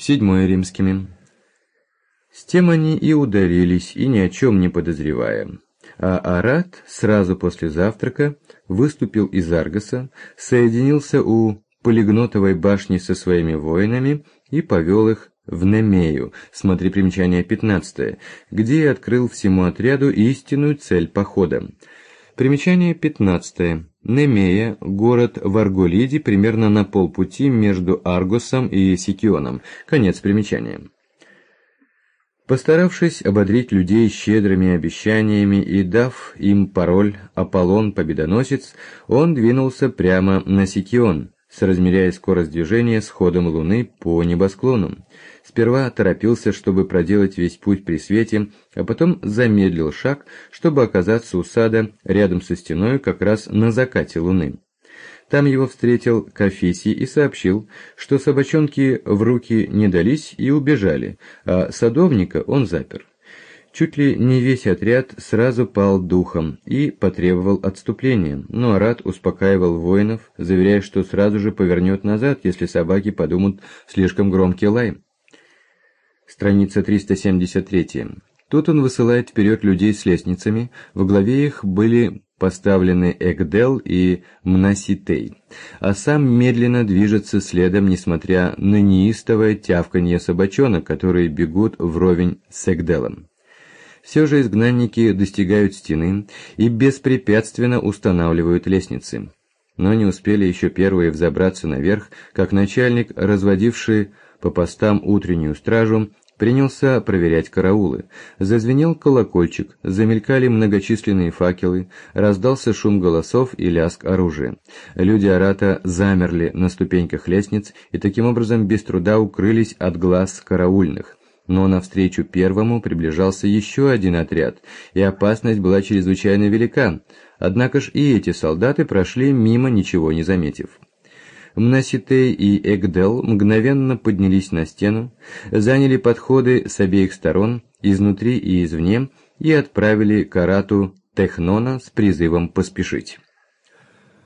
7 римскими. С тем они и удалились, и ни о чем не подозревая. А Арат сразу после завтрака выступил из Аргоса, соединился у Полигнотовой башни со своими воинами и повел их в Немею, смотри примечание 15, где и открыл всему отряду истинную цель похода. Примечание 15. Немея – город в Арголиде, примерно на полпути между Аргосом и Сикионом. Конец примечания. Постаравшись ободрить людей щедрыми обещаниями и дав им пароль «Аполлон Победоносец», он двинулся прямо на Сикион, соразмеряя скорость движения с ходом Луны по небосклону. Сперва торопился, чтобы проделать весь путь при свете, а потом замедлил шаг, чтобы оказаться у сада рядом со стеной как раз на закате Луны. Там его встретил Кафисий и сообщил, что собачонки в руки не дались и убежали, а садовника он запер. Чуть ли не весь отряд сразу пал духом и потребовал отступления, но Арат успокаивал воинов, заверяя, что сразу же повернет назад, если собаки подумают слишком громкий лай. Страница 373. Тут он высылает вперед людей с лестницами, во главе их были поставлены Эгдел и Мнаситей, а сам медленно движется следом, несмотря на неистовое тявканье собачонок, которые бегут вровень с Эгделом. Все же изгнанники достигают стены и беспрепятственно устанавливают лестницы. Но не успели еще первые взобраться наверх, как начальник, разводивший по постам утреннюю стражу, принялся проверять караулы. Зазвенел колокольчик, замелькали многочисленные факелы, раздался шум голосов и лязг оружия. Люди Арата замерли на ступеньках лестниц и таким образом без труда укрылись от глаз караульных. Но навстречу первому приближался еще один отряд, и опасность была чрезвычайно велика. Однако ж и эти солдаты прошли мимо, ничего не заметив. Мнаситей и Эгдел мгновенно поднялись на стену, заняли подходы с обеих сторон, изнутри и извне, и отправили к Арату Технона с призывом поспешить.